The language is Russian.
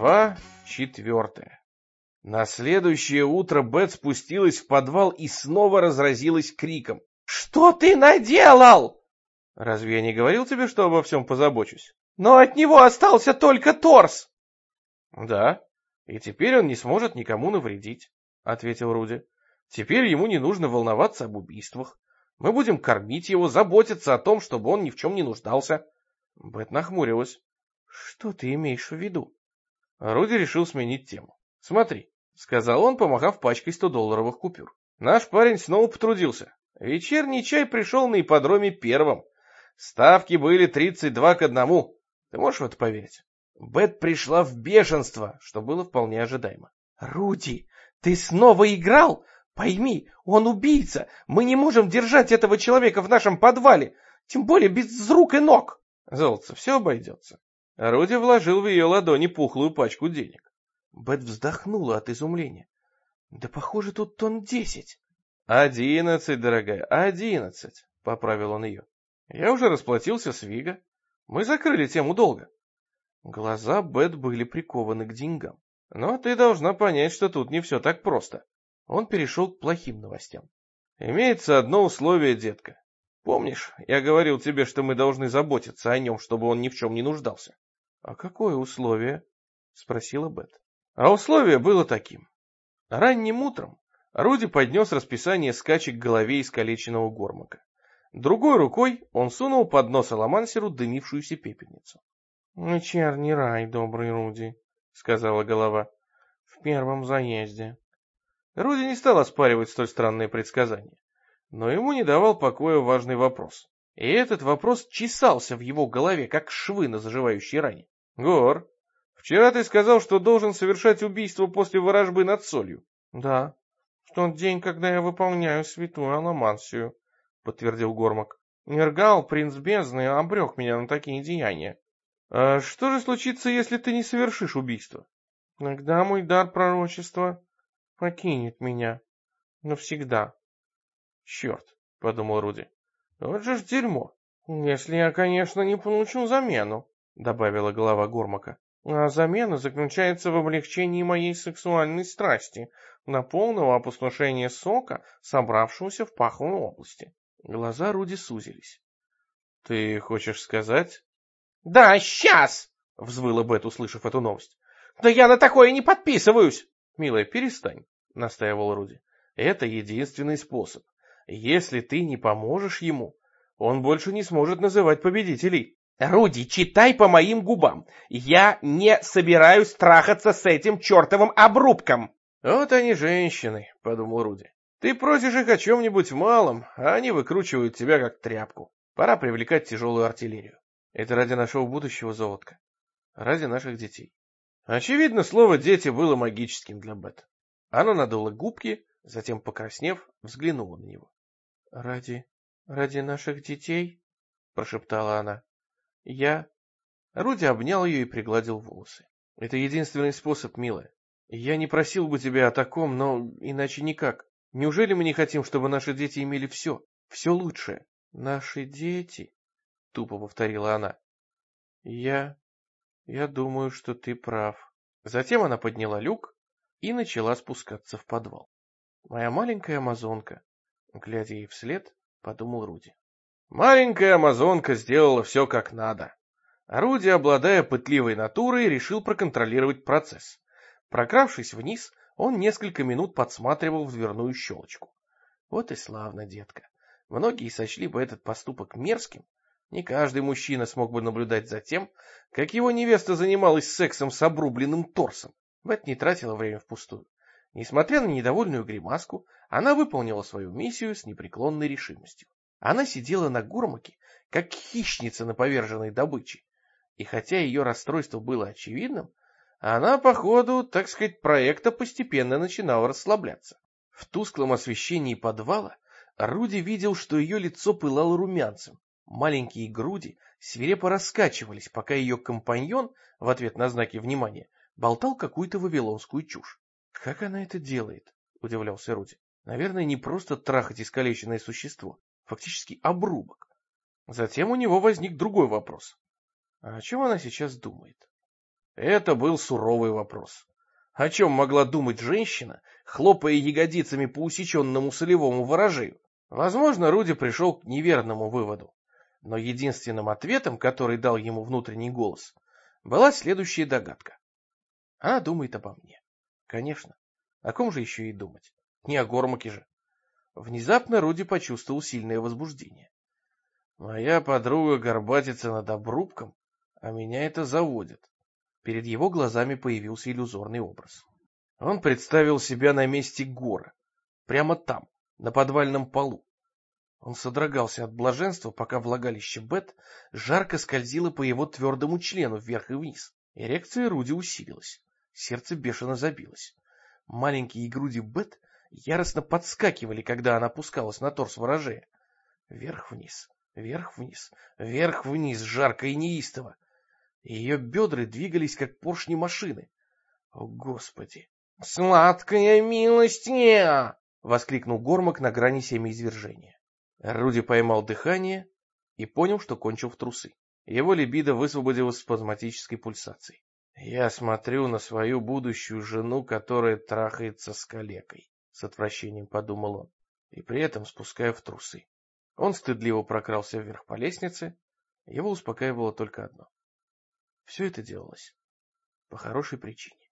Глава 4. На следующее утро Бет спустилась в подвал и снова разразилась криком. «Что ты наделал?» «Разве я не говорил тебе, что обо всем позабочусь?» «Но от него остался только торс!» «Да, и теперь он не сможет никому навредить», — ответил Руди. «Теперь ему не нужно волноваться об убийствах. Мы будем кормить его, заботиться о том, чтобы он ни в чем не нуждался». Бет нахмурилась. «Что ты имеешь в виду?» Руди решил сменить тему. «Смотри», — сказал он, помахав пачкой 100-долларовых купюр. «Наш парень снова потрудился. Вечерний чай пришел на ипподроме первым. Ставки были 32-1. Ты можешь в это поверить?» Бет пришла в бешенство, что было вполне ожидаемо. «Руди, ты снова играл? Пойми, он убийца. Мы не можем держать этого человека в нашем подвале, тем более без рук и ног». «Золотце, все обойдется». Руди вложил в ее ладони пухлую пачку денег. Бет вздохнула от изумления. «Да похоже, тут тонн 10. 11, дорогая, 11, поправил он ее. «Я уже расплатился с Виго. Мы закрыли тему долга». Глаза Бет были прикованы к деньгам. «Но ты должна понять, что тут не все так просто». Он перешел к плохим новостям. «Имеется одно условие, детка. Помнишь, я говорил тебе, что мы должны заботиться о нем, чтобы он ни в чем не нуждался?» «А какое условие?» — спросила Бет. А условие было таким. Ранним утром Руди поднес расписание скачек к голове искалеченного Гормака. Другой рукой он сунул под нос Аламансеру дымившуюся пепельницу. «Вечерний рай, добрый Руди», — сказала голова, — «в первом заезде». Руди не стал оспаривать столь странное предсказание, но ему не давал покоя важный вопрос. И этот вопрос чесался в его голове, как швы на заживающей ране. «Гор, вчера ты сказал, что должен совершать убийство после ворожбы над солью». «Да, в тот день, когда я выполняю святую аламансию», — подтвердил Гормак. «Нергал, принц бездны, обрек меня на такие деяния». «А что же случится, если ты не совершишь убийство?» «Тогда мой дар пророчества покинет меня навсегда». «Черт», — подумал Руди, — «вот же ж дерьмо». «Если я, конечно, не получу замену», — добавила голова Гормака. «А замена заключается в облегчении моей сексуальной страсти на полного опустошения сока, собравшегося в паховой области». Глаза Руди сузились. «Ты хочешь сказать?» «Да, сейчас!» — взвыла Бет, услышав эту новость. «Да я на такое не подписываюсь!» «Милая, перестань», — настаивал Руди. «Это единственный способ. Если ты не поможешь ему, он больше не сможет называть победителей». «Руди, читай по моим губам. Я не собираюсь трахаться с этим чертовым обрубком». «Вот они женщины», — подумал Руди. «Ты просишь их о чем-нибудь малом, а они выкручивают тебя как тряпку. Пора привлекать тяжелую артиллерию. Это ради нашего будущего, золотка. Ради наших детей». Очевидно, слово «дети» было магическим для Бет. Она надула губки, затем, покраснев, взглянула на него. «Ради наших детей?» — прошептала она. Руди обнял ее и пригладил волосы. «Это единственный способ, милая. Я не просил бы тебя о таком, но иначе никак. Неужели мы не хотим, чтобы наши дети имели все лучшее?» «Наши дети?» — тупо повторила она. «Я думаю, что ты прав». Затем она подняла люк и начала спускаться в подвал. «Моя маленькая амазонка», — глядя ей вслед, подумал Руди. Маленькая амазонка сделала все как надо. Руди, обладая пытливой натурой, решил проконтролировать процесс. Прокравшись вниз, он несколько минут подсматривал в дверную щелочку. Вот и славно, детка. Многие сочли бы этот поступок мерзким. Не каждый мужчина смог бы наблюдать за тем, как его невеста занималась сексом с обрубленным торсом. Бет не тратила время впустую. Несмотря на недовольную гримаску, она выполнила свою миссию с непреклонной решимостью. Она сидела на Гормаке, как хищница на поверженной добыче. И хотя ее расстройство было очевидным, она по ходу, так сказать, проекта постепенно начинала расслабляться. В тусклом освещении подвала Руди видел, что ее лицо пылало румянцем. Маленькие груди свирепо раскачивались, пока ее компаньон, в ответ на знаки внимания, болтал какую-то вавилонскую чушь. «Как она это делает?» — удивлялся Руди. «Наверное, не просто трахать искалеченное существо, фактически обрубок». Затем у него возник другой вопрос. А о чем она сейчас думает? Это был суровый вопрос. О чем могла думать женщина, хлопая ягодицами по усеченному солевому ворожею? Возможно, Руди пришел к неверному выводу. Но единственным ответом, который дал ему внутренний голос, была следующая догадка. Она думает обо мне. Конечно. О ком же еще и думать? Не о Гормаке же. Внезапно Руди почувствовал сильное возбуждение. Моя подруга горбатится над обрубком, а меня это заводит. Перед его глазами появился иллюзорный образ. Он представил себя на месте Гора, прямо там, на подвальном полу. Он содрогался от блаженства, пока влагалище Бет жарко скользило по его твердому члену вверх и вниз. Эрекция Руди усилилась. Сердце бешено забилось. Маленькие груди Бет яростно подскакивали, когда она опускалась на торс ворожея. Вверх-вниз, вверх-вниз, вверх-вниз, жарко и неистово. Ее бедра двигались, как поршни машины. О, Господи! «Сладкая милостьня!» — воскликнул Гормак на грани семяизвержения. Руди поймал дыхание и понял, что кончил в трусы. Его либидо высвободилось спазматической пульсацией. «Я смотрю на свою будущую жену, которая трахается с калекой», — с отвращением подумал он, и при этом спуская в трусы. Он стыдливо прокрался вверх по лестнице, его успокаивало только одно. Все это делалось по хорошей причине.